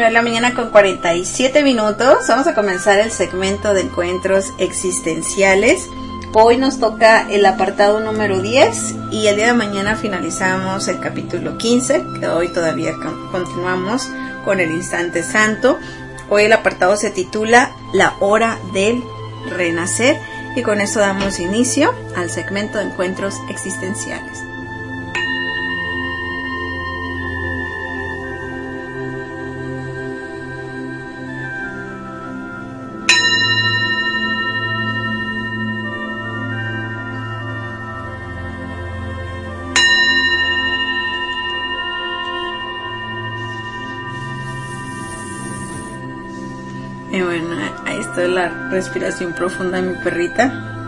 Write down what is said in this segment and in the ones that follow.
9 de la mañana con 47 minutos. Vamos a comenzar el segmento de encuentros existenciales. Hoy nos toca el apartado número 10 y el día de mañana finalizamos el capítulo 15, que hoy todavía continuamos con el instante santo. Hoy el apartado se titula La hora del renacer y con esto damos inicio al segmento de encuentros existenciales. Y bueno, ahí está la respiración profunda de mi perrita.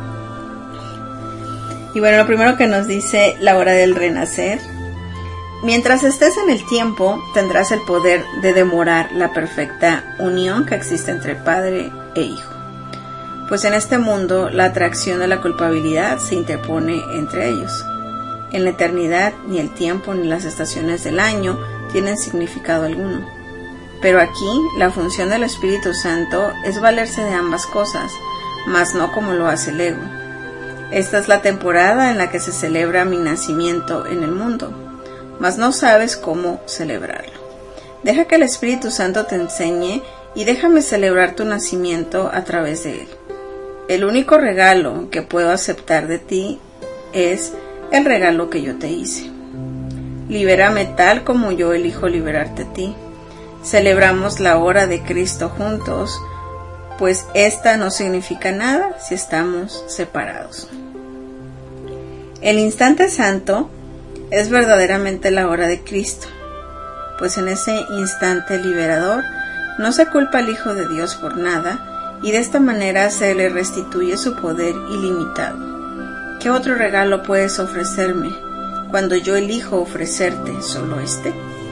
Y bueno, lo primero que nos dice la hora del renacer. Mientras estés en el tiempo, tendrás el poder de demorar la perfecta unión que existe entre padre e hijo. Pues en este mundo, la atracción de la culpabilidad se interpone entre ellos. En la eternidad, ni el tiempo ni las estaciones del año tienen significado alguno. Pero aquí la función del Espíritu Santo es valerse de ambas cosas, mas no como lo hace el ego. Esta es la temporada en la que se celebra mi nacimiento en el mundo, mas no sabes cómo celebrarlo. Deja que el Espíritu Santo te enseñe y déjame celebrar tu nacimiento a través de él. El único regalo que puedo aceptar de ti es el regalo que yo te hice. Libérame tal como yo elijo liberarte a ti. Celebramos la hora de Cristo juntos, pues esta no significa nada si estamos separados. El instante santo es verdaderamente la hora de Cristo, pues en ese instante liberador no se culpa al Hijo de Dios por nada y de esta manera se le restituye su poder ilimitado. ¿Qué otro regalo puedes ofrecerme cuando yo elijo ofrecerte solo este?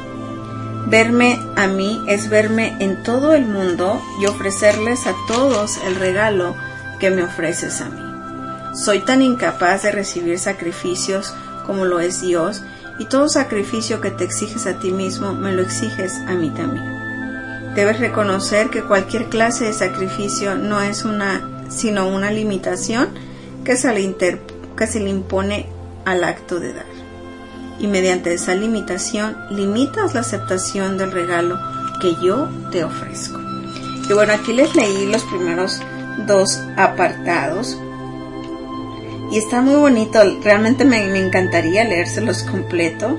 Verme a mí es verme en todo el mundo y ofrecerles a todos el regalo que me ofreces a mí. Soy tan incapaz de recibir sacrificios como lo es Dios, y todo sacrificio que te exiges a ti mismo me lo exiges a mí también. Debes reconocer que cualquier clase de sacrificio no es sino una limitación que se le impone al acto de dar. Y mediante esa limitación limitas la aceptación del regalo que yo te ofrezco. Y bueno, aquí les leí los primeros dos apartados y está muy bonito, realmente me encantaría leérselos completo,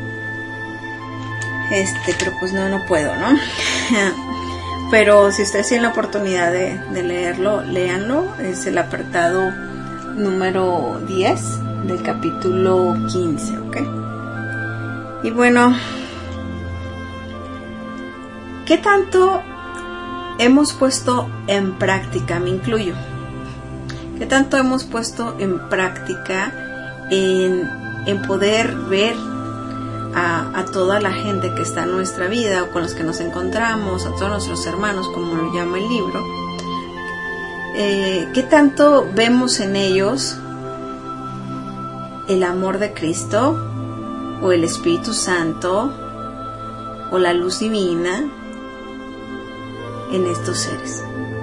pero pues no puedo, ¿no? Pero si ustedes tienen la oportunidad de leerlo, léanlo. Es el apartado número 10 del capítulo 15, ¿ok? Y bueno, ¿qué tanto hemos puesto en práctica? Me incluyo. ¿Qué tanto hemos puesto en práctica en poder ver a toda la gente que está en nuestra vida o con los que nos encontramos, a todos nuestros hermanos, como lo llama el libro? ¿Qué tanto vemos en ellos el amor de Cristo, o el Espíritu Santo, o la luz divina en estos seres?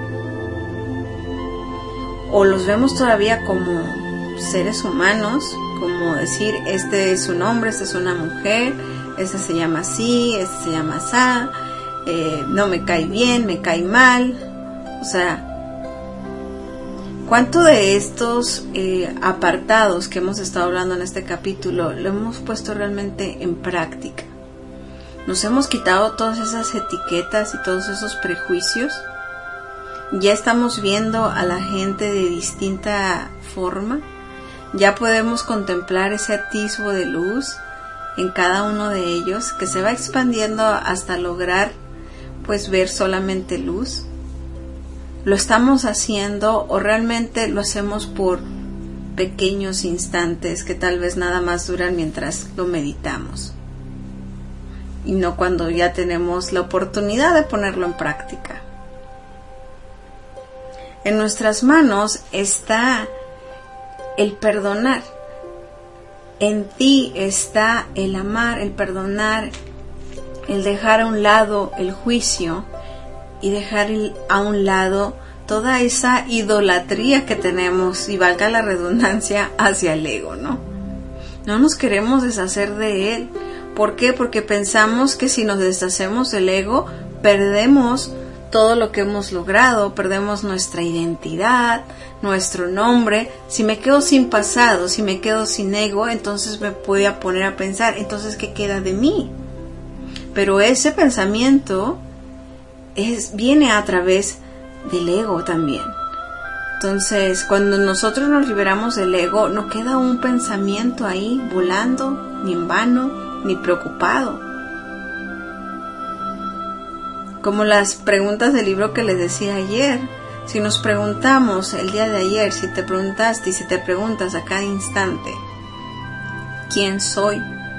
O los vemos todavía como seres humanos, como decir, este es un hombre, esta es una mujer, este se llama así, este se llama asá, no me cae bien, me cae mal. O sea, ¿cuánto de estos apartados que hemos estado hablando en este capítulo lo hemos puesto realmente en práctica? ¿Nos hemos quitado todas esas etiquetas y todos esos prejuicios? ¿Ya estamos viendo a la gente de distinta forma? ¿Ya podemos contemplar ese atisbo de luz en cada uno de ellos que se va expandiendo hasta lograr pues ver solamente luz? ¿Lo estamos haciendo o realmente lo hacemos por pequeños instantes que tal vez nada más duran mientras lo meditamos? Y no cuando ya tenemos la oportunidad de ponerlo en práctica. En nuestras manos está el perdonar. En ti está el amar, el perdonar, el dejar a un lado el juicio y dejar a un lado toda esa idolatría que tenemos, y valga la redundancia, hacia el ego, ¿no? No nos queremos deshacer de él. ¿Por qué? Porque pensamos que si nos deshacemos del ego, perdemos todo lo que hemos logrado, perdemos nuestra identidad, nuestro nombre. Si me quedo sin pasado, si me quedo sin ego, entonces me voy a poner a pensar, entonces ¿qué queda de mí? Pero ese pensamiento viene a través del ego también. Entonces, cuando nosotros nos liberamos del ego, no queda un pensamiento ahí volando, ni en vano, ni preocupado. Como las preguntas del libro que les decía ayer. Si nos preguntamos el día de ayer, si te preguntaste y si te preguntas a cada instante, ¿quién soy?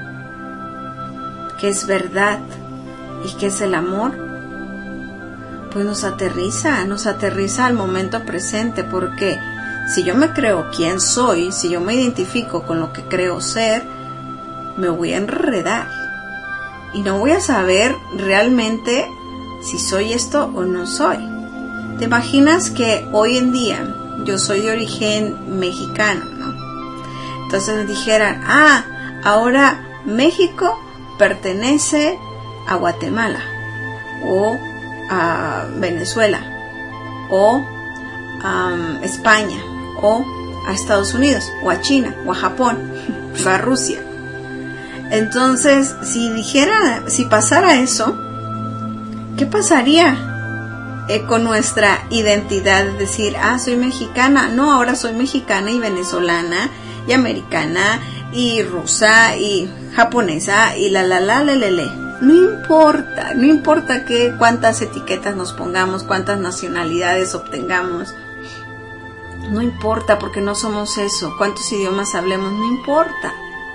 ¿Qué es verdad? ¿Y qué es el amor? Pues nos aterriza al momento presente, porque si yo me creo quién soy, si yo me identifico con lo que creo ser, me voy a enredar y no voy a saber realmente si soy esto o no soy. ¿Te imaginas que hoy en día yo soy de origen mexicano, ¿no? Entonces me dijeran, ahora México pertenece a Guatemala o a Venezuela o a España o a Estados Unidos o a China o a Japón o a Rusia. Entonces, si pasara eso, ¿qué pasaría con nuestra identidad? Es decir, soy mexicana. No, ahora soy mexicana y venezolana y americana y rusa y japonesa y la. No importa cuántas etiquetas nos pongamos, cuántas nacionalidades obtengamos. No importa, porque no somos eso. Cuántos idiomas hablemos, no importa.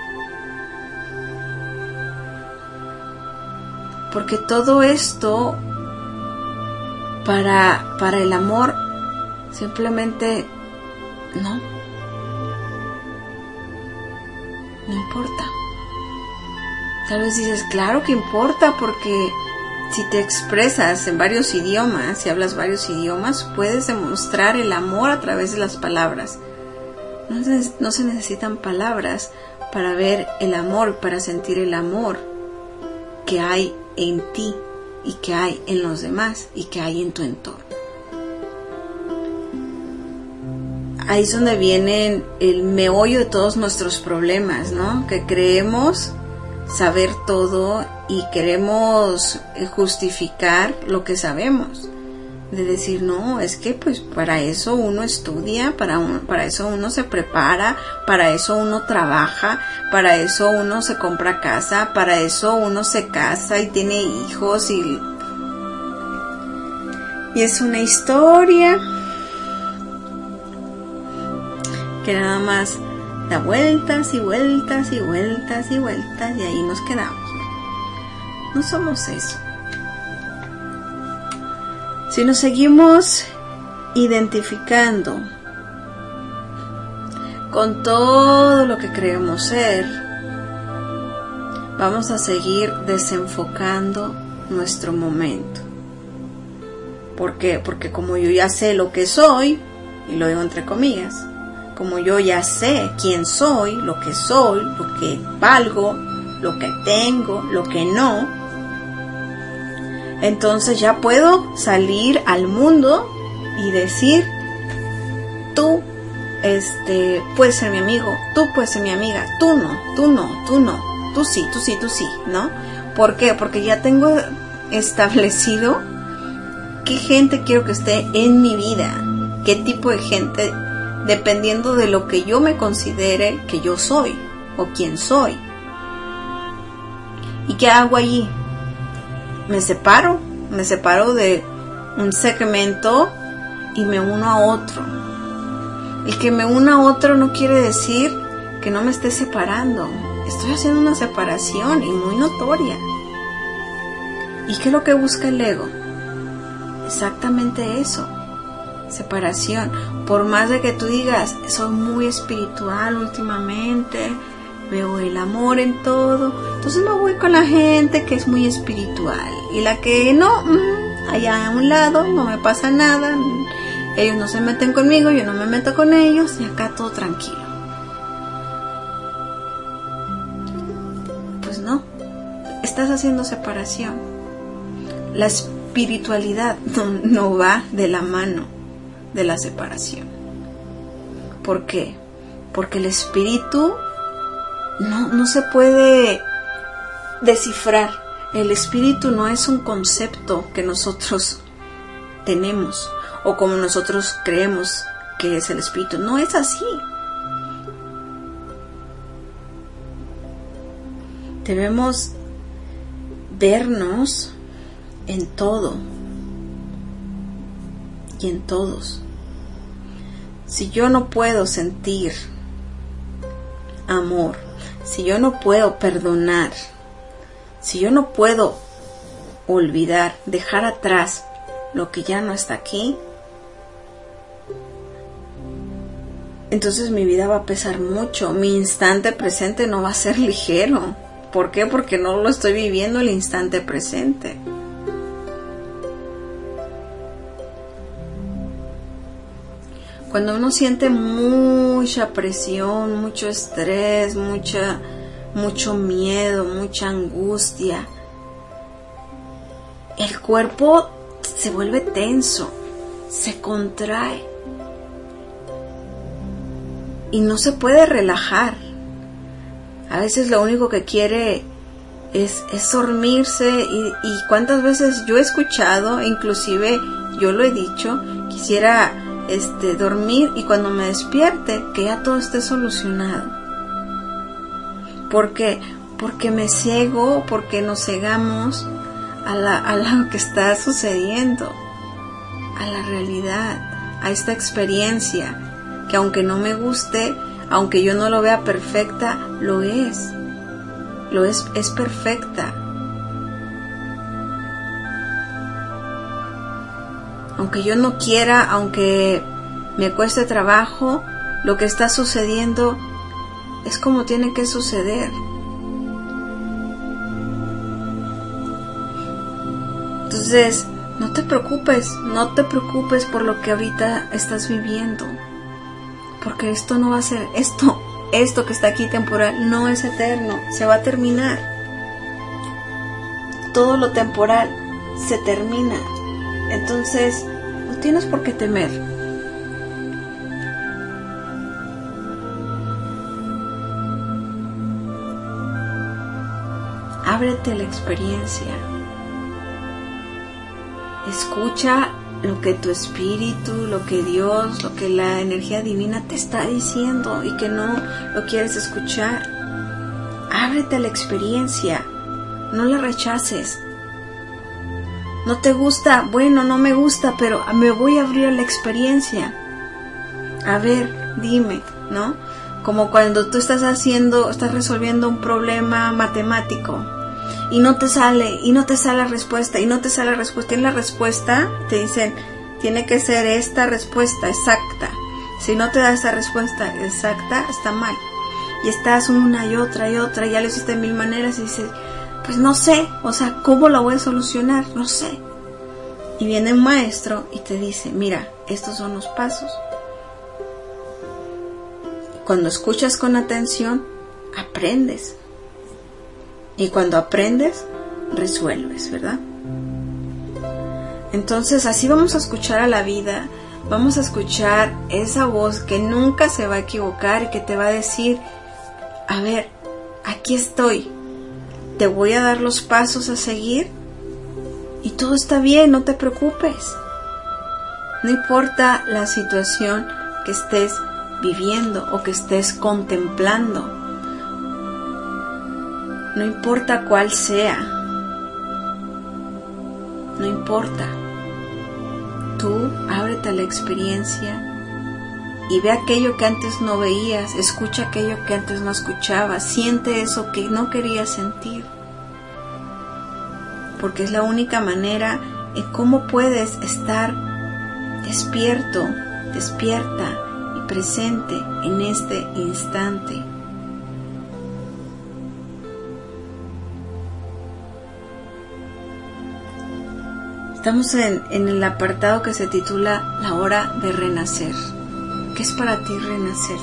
Porque todo esto para el amor simplemente no importa. Tal vez dices, claro que importa, porque si te expresas en varios idiomas, si hablas varios idiomas, puedes demostrar el amor a través de las palabras. No se necesitan palabras para ver el amor, para sentir el amor que hay en ti y que hay en los demás y que hay en tu entorno. Ahí es donde viene el meollo de todos nuestros problemas, ¿no? Que creemos saber todo y queremos justificar lo que sabemos. De decir, no, es que pues para eso uno estudia, para eso uno se prepara, para eso uno trabaja, para eso uno se compra casa, para eso uno se casa y tiene hijos y es una historia que nada más da vueltas y vueltas y vueltas y vueltas y ahí nos quedamos. No somos eso. Si nos seguimos identificando con todo lo que creemos ser, vamos a seguir desenfocando nuestro momento. ¿Por qué? Porque como yo ya sé lo que soy, y lo digo entre comillas, como yo ya sé quién soy, lo que valgo, lo que tengo, lo que no, entonces ya puedo salir al mundo y decir, tú puedes ser mi amigo, tú puedes ser mi amiga, tú no, tú sí, ¿no? ¿Por qué? Porque ya tengo establecido qué gente quiero que esté en mi vida, qué tipo de gente, dependiendo de lo que yo me considere que yo soy o quién soy. ¿Y qué hago allí? Me separo de un segmento y me uno a otro. El que me una a otro no quiere decir que no me esté separando. Estoy haciendo una separación y muy notoria. ¿Y qué es lo que busca el ego? Exactamente eso. Separación. Por más de que tú digas, soy muy espiritual últimamente, veo el amor en todo, entonces me voy con la gente que es muy espiritual, y la que no, allá a un lado, no me pasa nada, ellos no se meten conmigo, yo no me meto con ellos, y acá todo tranquilo. Pues no, estás haciendo separación. La espiritualidad no va de la mano de la separación. ¿Por qué? Porque el espíritu no se puede descifrar. El espíritu no es un concepto que nosotros tenemos o como nosotros creemos que es el espíritu. No es así. Debemos vernos en todo y en todos. Si yo no puedo sentir amor, si yo no puedo perdonar, si yo no puedo olvidar, dejar atrás lo que ya no está aquí, entonces mi vida va a pesar mucho. Mi instante presente no va a ser ligero. ¿Por qué? Porque no lo estoy viviendo el instante presente. Cuando uno siente mucha presión, mucho estrés, mucho miedo, mucha angustia, el cuerpo se vuelve tenso, se contrae y no se puede relajar. A veces lo único que quiere es dormirse y cuántas veces yo he escuchado, inclusive yo lo he dicho, quisiera dormir y cuando me despierte que ya todo esté solucionado. ¿Por qué? Porque me ciego, porque nos cegamos a lo que está sucediendo, a la realidad, a esta experiencia que aunque no me guste, aunque yo no lo vea perfecta, lo es perfecta. Aunque yo no quiera, aunque me cueste trabajo, lo que está sucediendo es como tiene que suceder. Entonces, no te preocupes por lo que ahorita estás viviendo. Porque esto no va a ser, esto que está aquí temporal no es eterno, se va a terminar. Todo lo temporal se termina. Entonces, no tienes por qué temer. Ábrete la experiencia. Escucha lo que tu espíritu, lo que Dios, lo que la energía divina te está diciendo y que no lo quieres escuchar. Ábrete a la experiencia, no la rechaces. No te gusta, bueno, no me gusta, pero me voy a abrir a la experiencia. A ver, dime, ¿no? Como cuando tú estás resolviendo un problema matemático y no te sale la respuesta, y en la respuesta te dicen, tiene que ser esta respuesta exacta. Si no te da esa respuesta exacta, está mal. Y estás una y otra, ya lo hiciste de 1000 maneras y dices, pues no sé, ¿cómo la voy a solucionar? No sé. Y viene un maestro y te dice, mira, estos son los pasos. Cuando escuchas con atención, aprendes. Y cuando aprendes, resuelves, ¿verdad? Entonces, así vamos a escuchar a la vida, vamos a escuchar esa voz que nunca se va a equivocar y que te va a decir, a ver, aquí estoy, te voy a dar los pasos a seguir y todo está bien, no te preocupes. No importa la situación que estés viviendo o que estés contemplando, no importa cuál sea, no importa. Tú ábrete a la experiencia y ve aquello que antes no veías, escucha aquello que antes no escuchabas, siente eso que no querías sentir. Porque es la única manera en cómo puedes estar despierto, despierta y presente en este instante. Estamos en el apartado que se titula La hora de renacer. ¿Qué es para ti renacer?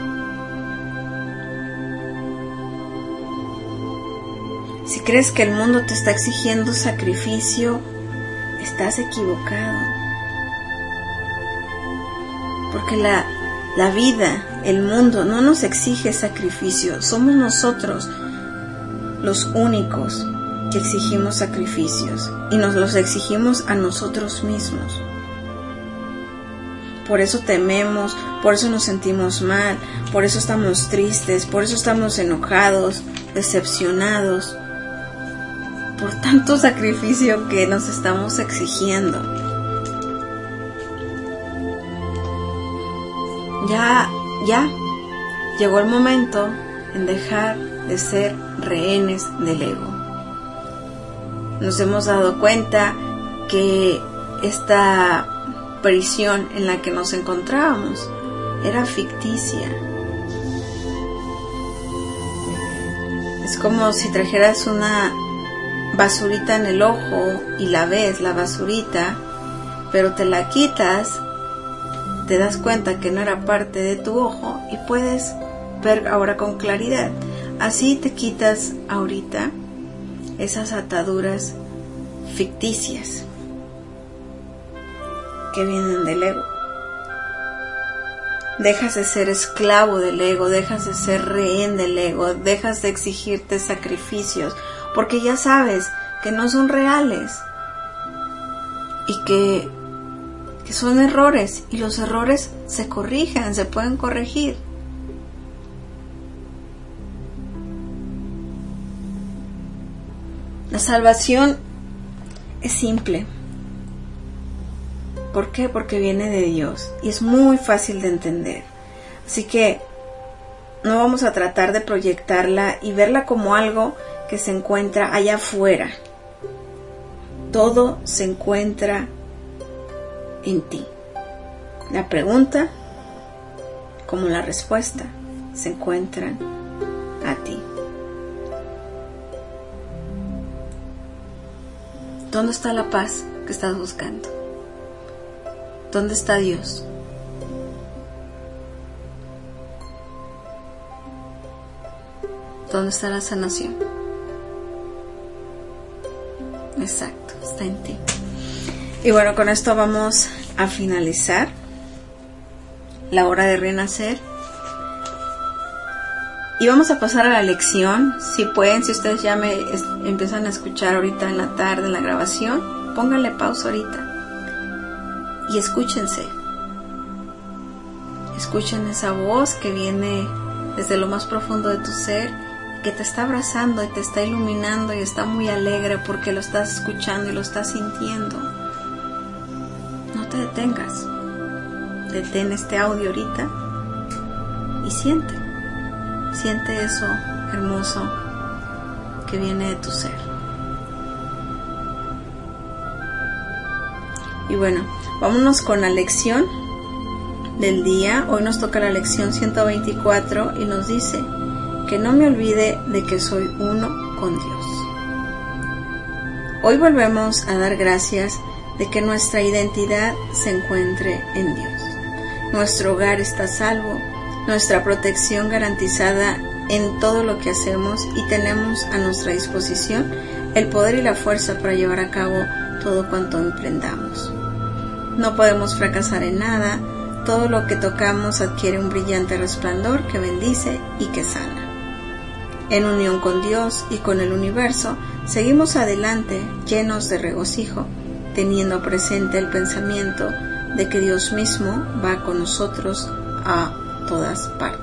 Si crees que el mundo te está exigiendo sacrificio, estás equivocado. Porque la vida, el mundo, no nos exige sacrificio. Somos nosotros los únicos que exigimos sacrificios. Y nos los exigimos a nosotros mismos. Por eso tememos, por eso nos sentimos mal, por eso estamos tristes, por eso estamos enojados, decepcionados. Por tanto sacrificio que nos estamos exigiendo. Ya llegó el momento en dejar de ser rehenes del ego. Nos hemos dado cuenta que esta prisión en la que nos encontrábamos era ficticia. Es como si trajeras una basurita en el ojo y la ves, la basurita, pero te la quitas, te das cuenta que no era parte de tu ojo y puedes ver ahora con claridad. Así te quitas ahorita esas ataduras ficticias que vienen del ego. Dejas de ser esclavo del ego, dejas de ser rehén del ego, dejas de exigirte sacrificios, porque ya sabes que no son reales y que son errores, y los errores se corrigen, se pueden corregir. La salvación es simple. ¿Por qué? Porque viene de Dios y es muy fácil de entender. Así que no vamos a tratar de proyectarla y verla como algo que se encuentra allá afuera. Todo se encuentra en ti. La pregunta, como la respuesta, se encuentran a ti. ¿Dónde está la paz que estás buscando? ¿Dónde está Dios? ¿Dónde está la sanación? Exacto, está en ti. Y bueno, con esto vamos a finalizar la hora de renacer. Y vamos a pasar a la lección. Si pueden, si ustedes ya me empiezan a escuchar ahorita en la tarde en la grabación, pónganle pausa ahorita y escúchense. Escuchen esa voz que viene desde lo más profundo de tu ser, que te está abrazando y te está iluminando y está muy alegre porque lo estás escuchando y lo estás sintiendo. No te detengas. Detén este audio ahorita y siente eso hermoso que viene de tu ser. Y bueno, vámonos con la lección del día. Hoy nos toca la lección 124 y nos dice: que no me olvide de que soy uno con Dios. Hoy volvemos a dar gracias de que nuestra identidad se encuentre en Dios. Nuestro hogar está a salvo, nuestra protección garantizada en todo lo que hacemos, y tenemos a nuestra disposición el poder y la fuerza para llevar a cabo todo cuanto emprendamos. No podemos fracasar en nada. Todo lo que tocamos adquiere un brillante resplandor que bendice y que sana. En unión con Dios y con el universo, seguimos adelante llenos de regocijo, teniendo presente el pensamiento de que Dios mismo va con nosotros a todas partes.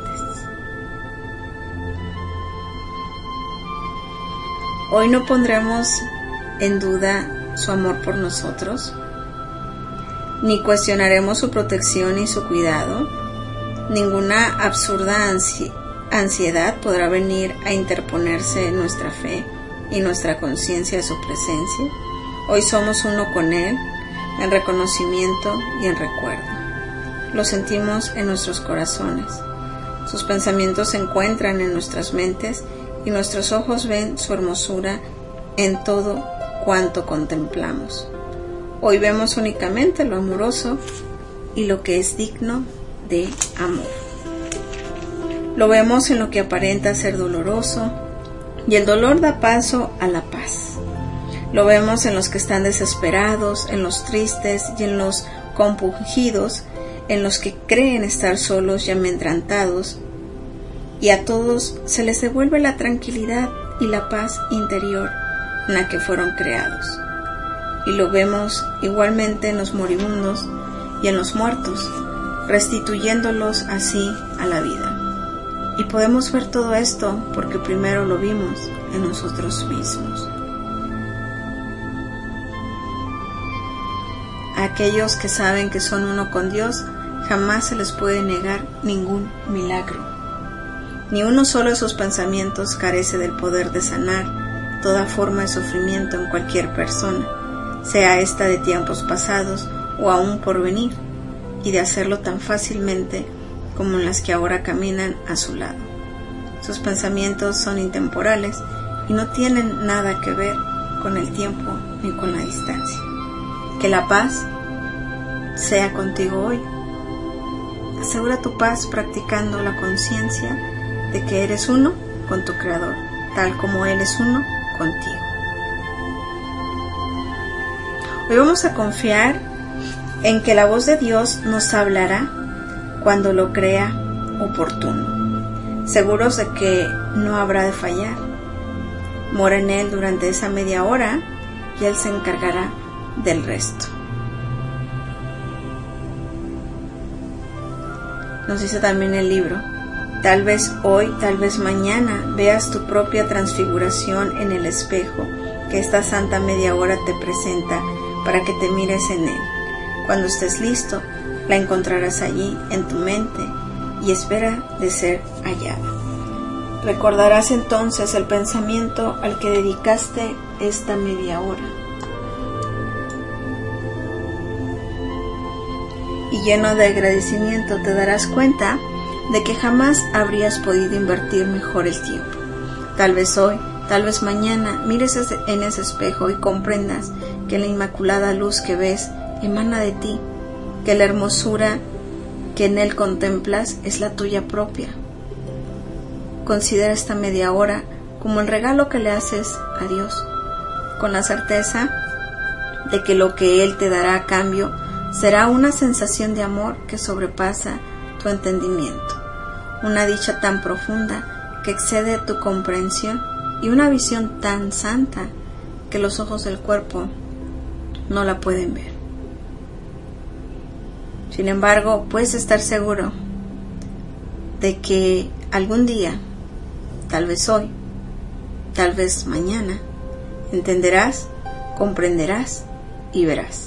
Hoy no pondremos en duda su amor por nosotros, ni cuestionaremos su protección y su cuidado. Ninguna absurda ansiedad podrá venir a interponerse en nuestra fe y nuestra conciencia de su presencia. Hoy somos uno con Él, en reconocimiento y en recuerdo. Lo sentimos en nuestros corazones. Sus pensamientos se encuentran en nuestras mentes y nuestros ojos ven su hermosura en todo cuanto contemplamos. Hoy vemos únicamente lo amoroso y lo que es digno de amor. Lo vemos en lo que aparenta ser doloroso, y el dolor da paso a la paz. Lo vemos en los que están desesperados, en los tristes y en los compungidos, en los que creen estar solos y amedrentados, y a todos se les devuelve la tranquilidad y la paz interior en la que fueron creados. Y lo vemos igualmente en los moribundos y en los muertos, restituyéndolos así a la vida. Y podemos ver todo esto porque primero lo vimos en nosotros mismos. A aquellos que saben que son uno con Dios, jamás se les puede negar ningún milagro. Ni uno solo de sus pensamientos carece del poder de sanar toda forma de sufrimiento en cualquier persona, sea esta de tiempos pasados o aún por venir, y de hacerlo tan fácilmente como en las que ahora caminan a su lado. Sus pensamientos son intemporales y no tienen nada que ver con el tiempo ni con la distancia. Que la paz sea contigo hoy. Asegura tu paz practicando la conciencia de que eres uno con tu Creador, tal como Él es uno contigo. Hoy vamos a confiar en que la voz de Dios nos hablará cuando lo crea oportuno, seguros de que no habrá de fallar. Mora en Él durante esa media hora y Él se encargará del resto. Nos dice también el libro: tal vez hoy, tal vez mañana veas tu propia transfiguración en el espejo que esta santa media hora te presenta para que te mires en él. Cuando estés listo, la encontrarás allí en tu mente y espera de ser hallada. Recordarás entonces el pensamiento al que dedicaste esta media hora. Y lleno de agradecimiento te darás cuenta de que jamás habrías podido invertir mejor el tiempo. Tal vez hoy, tal vez mañana, mires en ese espejo y comprendas que la inmaculada luz que ves emana de ti, que la hermosura que en él contemplas es la tuya propia. Considera esta media hora como el regalo que le haces a Dios, con la certeza de que lo que Él te dará a cambio será una sensación de amor que sobrepasa tu entendimiento, una dicha tan profunda que excede tu comprensión y una visión tan santa que los ojos del cuerpo no la pueden ver. Sin embargo, puedes estar seguro de que algún día, tal vez hoy, tal vez mañana, entenderás, comprenderás y verás.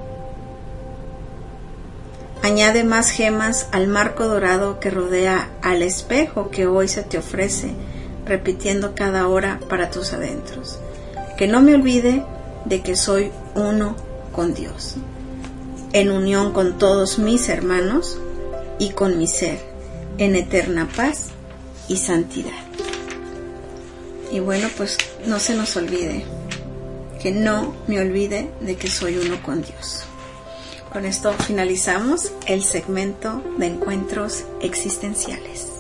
Añade más gemas al marco dorado que rodea al espejo que hoy se te ofrece, repitiendo cada hora para tus adentros. Que no me olvide de que soy uno con Dios, en unión con todos mis hermanos y con mi ser, en eterna paz y santidad. Y bueno, pues no se nos olvide, que no me olvide de que soy uno con Dios. Con esto finalizamos el segmento de encuentros existenciales.